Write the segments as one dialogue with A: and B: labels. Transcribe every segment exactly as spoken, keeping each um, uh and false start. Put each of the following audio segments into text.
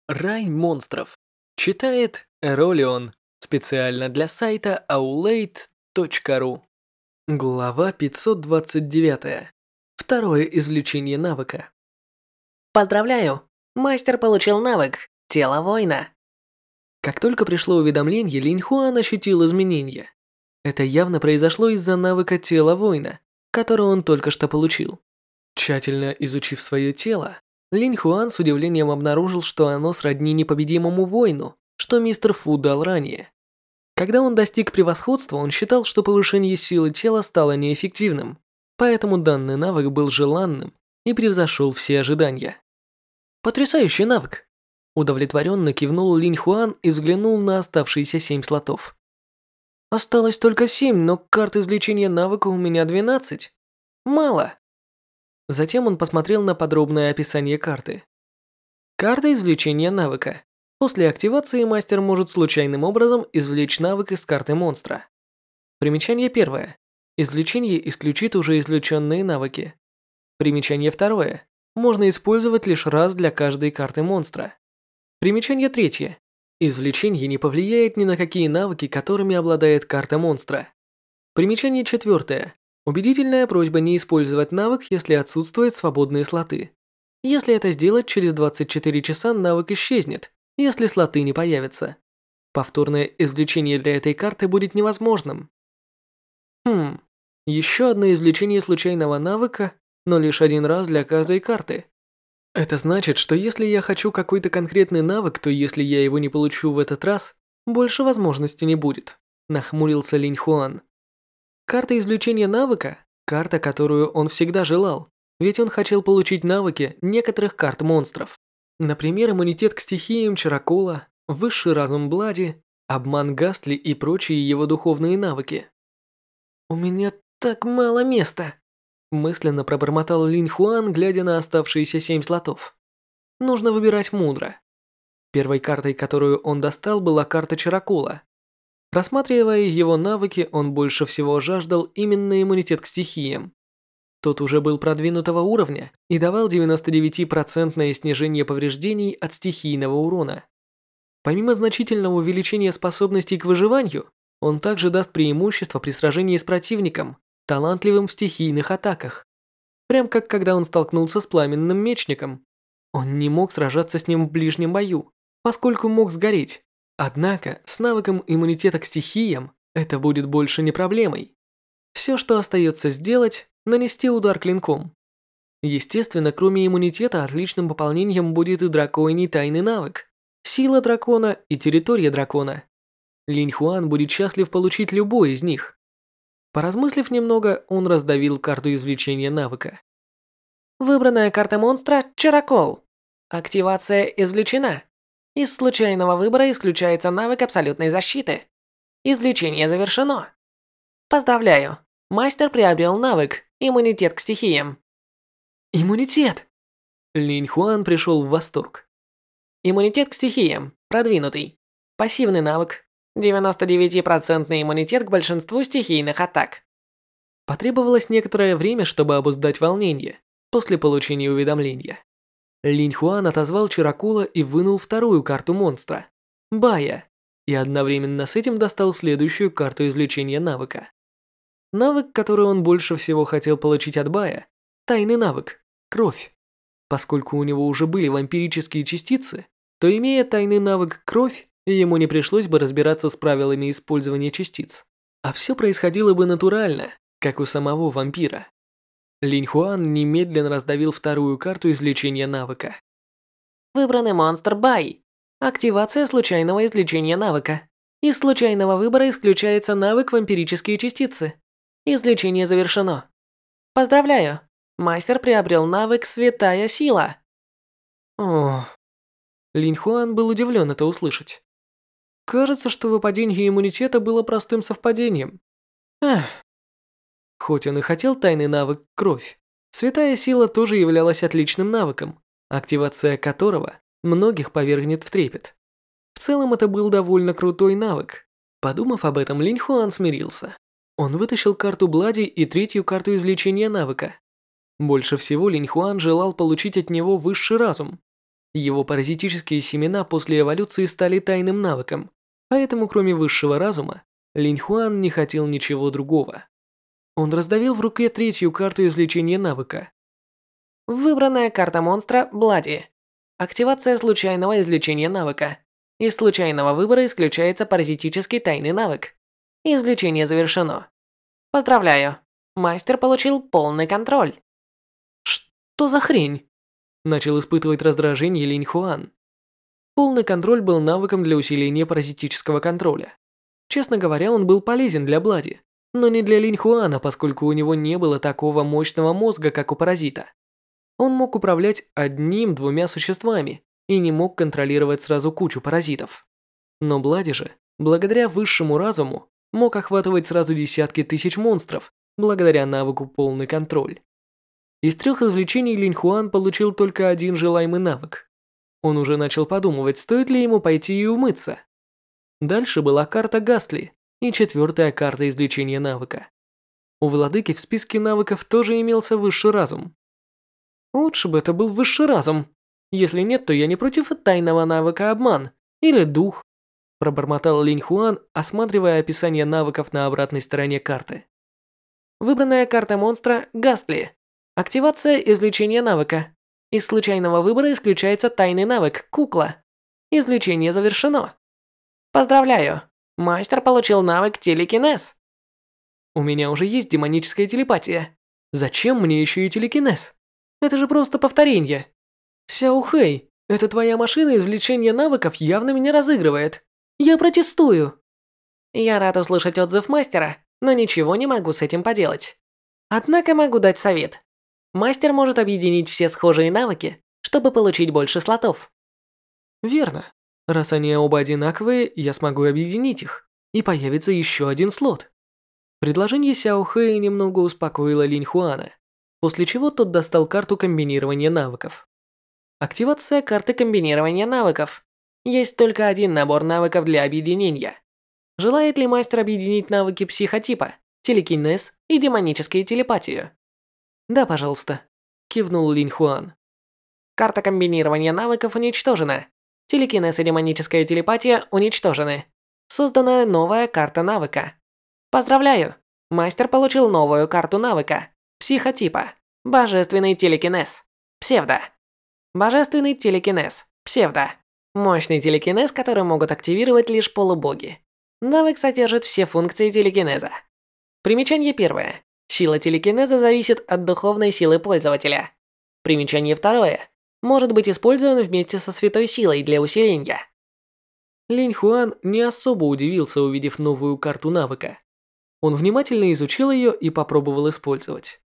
A: Рай монстров. Читает Эролион. Специально для сайта аулейт точка ру. Глава пятьсот двадцать девять. Второе извлечение навыка.
B: Поздравляю! Мастер получил навык «Тело воина».
A: Как только пришло уведомление, Линь Хуан ощутил изменения. Это явно произошло из-за навыка «Тело воина», который он только что получил. Тщательно изучив свое тело, Линь Хуан с удивлением обнаружил, что оно сродни непобедимому воину, что мистер Фу дал ранее. Когда он достиг превосходства, он считал, что повышение силы тела стало неэффективным, поэтому данный навык был желанным и превзошел все ожидания. Потрясающий навык! Удовлетворенно кивнул Линь Хуан и взглянул на оставшиеся семь слотов. Осталось только семь, но карт извлечения навыка у меня двенадцать. Мало. Затем он посмотрел на подробное описание карты. Карта извлечения навыка. После активации мастер может случайным образом извлечь навык из карты монстра. Примечание первое. Извлечение исключит уже извлеченные навыки. Примечание второе. Можно использовать лишь раз для каждой карты монстра. Примечание третье. Извлечение не повлияет ни на какие навыки, которыми обладает карта монстра. Примечание четвертое. Убедительная просьба не использовать навык, если отсутствуют свободные слоты. Если это сделать, через двадцать четыре часа навык исчезнет, если слоты не появятся. Повторное извлечение для этой карты будет невозможным. Хм, еще одно извлечение случайного навыка, но лишь один раз для каждой карты. Это значит, что если я хочу какой-то конкретный навык, то если я его не получу в этот раз, больше возможностей не будет, нахмурился Линь Хуан. Карта извлечения навыка – карта, которую он всегда желал, ведь он хотел получить навыки некоторых карт монстров. Например, иммунитет к стихиям Чаракола, высший разум Блади, обман Гастли и прочие его духовные навыки. «У меня так мало места», – мысленно пробормотал Линь Хуан, глядя на оставшиеся семь слотов. Нужно выбирать мудро. Первой картой, которую он достал, была карта Чаракола. Рассматривая его навыки, он больше всего жаждал именно иммунитет к стихиям. Тот уже был продвинутого уровня и давал девяносто девять процентов снижение повреждений от стихийного урона. Помимо значительного увеличения способностей к выживанию, он также даст преимущество при сражении с противником, талантливым в стихийных атаках. Прям как когда он столкнулся с пламенным мечником. Он не мог сражаться с ним в ближнем бою, поскольку мог сгореть. Однако, с навыком иммунитета к стихиям это будет больше не проблемой. Все, что остается сделать, нанести удар клинком. Естественно, кроме иммунитета, отличным пополнением будет и драконий тайный навык, сила дракона и территория дракона. Линь Хуан будет счастлив получить любой из них. Поразмыслив немного, он раздавил карту извлечения навыка.
B: Выбранная карта монстра – Чаракол. Активация извлечена. Из случайного выбора исключается навык абсолютной защиты. Извлечение завершено. Поздравляю! Мастер приобрел навык «Иммунитет к стихиям».
A: Иммунитет! Линь Хуан пришел в восторг.
B: Иммунитет к стихиям. Продвинутый. Пассивный навык. девяносто девять процентов иммунитет к большинству стихийных атак.
A: Потребовалось некоторое время, чтобы обуздать волнение после получения уведомления. Линь Хуан отозвал Чаракола и вынул вторую карту монстра – Бая, и одновременно с этим достал следующую карту извлечения навыка. Навык, который он больше всего хотел получить от Бая – тайный навык – Кровь. Поскольку у него уже были вампирические частицы, то, имея тайный навык Кровь, ему не пришлось бы разбираться с правилами использования частиц, а все происходило бы натурально, как у самого вампира. Линь Хуан немедленно раздавил вторую карту извлечения навыка.
B: Выбранный монстр Бай. Активация случайного извлечения навыка. Из случайного выбора исключается навык вампирические частицы. Извлечение завершено. Поздравляю! Мастер приобрел навык «Святая сила».
A: О, Линь Хуан был удивлен это услышать. Кажется, что выпадение иммунитета было простым совпадением. Эх. Хоть он и хотел тайный навык «Кровь», святая сила тоже являлась отличным навыком, активация которого многих повергнет в трепет. В целом это был довольно крутой навык. Подумав об этом, Линь Хуан смирился. Он вытащил карту Блади и третью карту извлечения навыка. Больше всего Линь Хуан желал получить от него высший разум. Его паразитические семена после эволюции стали тайным навыком, поэтому кроме высшего разума, Линь Хуан не хотел ничего другого. Он раздавил в руке третью карту извлечения навыка.
B: Выбранная карта монстра Блади. Активация случайного извлечения навыка. Из случайного выбора исключается паразитический тайный навык. Извлечение завершено. Поздравляю. Мастер получил полный контроль.
A: Что за хрень? Начал испытывать раздражение Линь Хуан. Полный контроль был навыком для усиления паразитического контроля. Честно говоря, он был полезен для Блади, но не для Линь Хуана, поскольку у него не было такого мощного мозга, как у паразита. Он мог управлять одним-двумя существами и не мог контролировать сразу кучу паразитов. Но Блади же, благодаря высшему разуму, мог охватывать сразу десятки тысяч монстров, благодаря навыку полный контроль. Из трех извлечений Линь Хуан получил только один желаемый навык. Он уже начал подумывать, стоит ли ему пойти и умыться. Дальше была карта Гастли и четвертая карта извлечения навыка. У владыки в списке навыков тоже имелся высший разум. Лучше бы это был высший разум. Если нет, то я не против тайного навыка обман или дух, пробормотал Линь Хуан, осматривая описание навыков на обратной стороне карты.
B: Выбранная карта монстра Гастли. Активация извлечения навыка. Из случайного выбора исключается тайный навык Кукла. Извлечение завершено. Поздравляю. Мастер получил навык телекинез.
A: У меня уже есть демоническая телепатия. Зачем мне еще и телекинез? Это же просто повторение. Сяо Хэй, эта твоя машина извлечения навыков явно меня разыгрывает. Я протестую.
B: Я рад услышать отзыв мастера, но ничего не могу с этим поделать. Однако могу дать совет. Мастер может объединить все схожие навыки, чтобы получить больше слотов.
A: Верно. Раз они оба одинаковые, я смогу объединить их, и появится еще один слот. Предложение Сяо Хэя немного успокоило Линь Хуана, после чего тот достал карту комбинирования навыков.
B: Активация карты комбинирования навыков. Есть только один набор навыков для объединения. Желает ли мастер объединить навыки психотипа, телекинез и демоническую телепатию?
A: Да, пожалуйста, кивнул Линь Хуан.
B: Карта комбинирования навыков уничтожена. Телекинез и демоническая телепатия уничтожены. Создана новая карта навыка. Поздравляю! Мастер получил новую карту навыка. Психотипа. Божественный телекинез. Псевдо. Божественный телекинез. Псевдо. Мощный телекинез, который могут активировать лишь полубоги. Навык содержит все функции телекинеза. Примечание первое. Сила телекинеза зависит от духовной силы пользователя. Примечание второе. Может быть использован вместе со святой силой для усиления.
A: Линь Хуан не особо удивился, увидев новую карту навыка. Он внимательно изучил ее и попробовал использовать.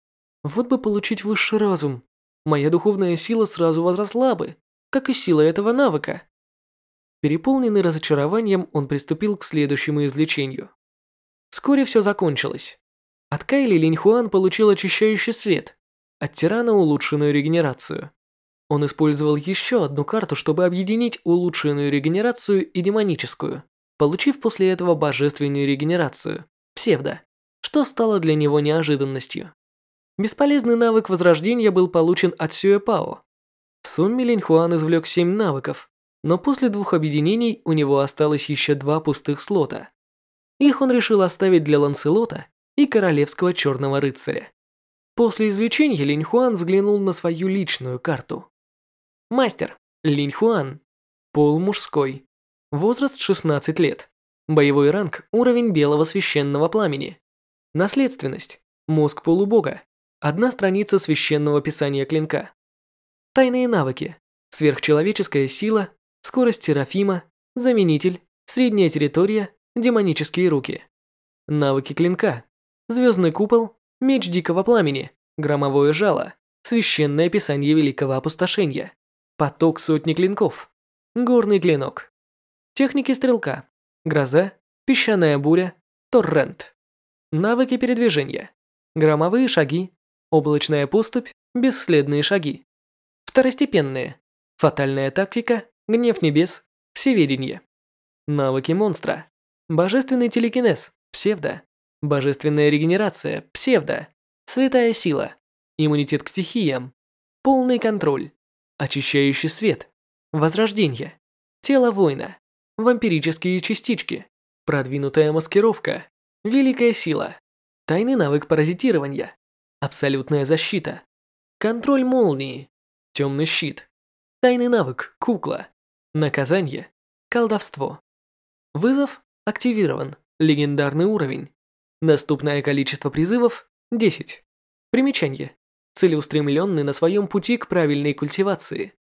A: Вот бы получить высший разум. Моя духовная сила сразу возросла бы, как и сила этого навыка. Переполненный разочарованием, он приступил к следующему извлечению. Вскоре все закончилось. От Кайли Линь Хуан получил очищающий свет, от Тирана улучшенную регенерацию. Он использовал еще одну карту, чтобы объединить улучшенную регенерацию и демоническую, получив после этого божественную регенерацию, псевдо, что стало для него неожиданностью. Бесполезный навык возрождения был получен от Сюэ Пао. В сумме Линь Хуан извлек семь навыков, но после двух объединений у него осталось еще два пустых слота. Их он решил оставить для Ланселота и Королевского Черного Рыцаря. После извлечения Линь Хуан взглянул на свою личную карту. Мастер Линь Хуан. Пол мужской. Возраст шестнадцать лет. Боевой ранг уровень белого священного пламени. Наследственность. Мозг полубога. Одна страница священного писания клинка. Тайные навыки. Сверхчеловеческая сила, скорость Серафима, заменитель, средняя территория, демонические руки. Навыки клинка. Звездный купол, меч дикого пламени, громовое жало, священное писание великого опустошения, поток сотни клинков, горный клинок. Техники стрелка. Гроза, песчаная буря, торрент. Навыки передвижения. Громовые шаги, облачная поступь, бесследные шаги. Второстепенные. Фатальная тактика, гнев небес, всеведение. Навыки монстра. Божественный телекинез, псевдо. Божественная регенерация, псевдо. Святая сила. Иммунитет к стихиям. Полный контроль. Очищающий свет. Возрождение. Тело воина. Вампирические частички. Продвинутая маскировка. Великая сила. Тайный навык паразитирования. Абсолютная защита. Контроль молнии. Темный щит. Тайный навык кукла. Наказание. Колдовство. Вызов активирован. Легендарный уровень. Доступное количество призывов – десять. Примечание. Целеустремленный на своем пути к правильной культивации.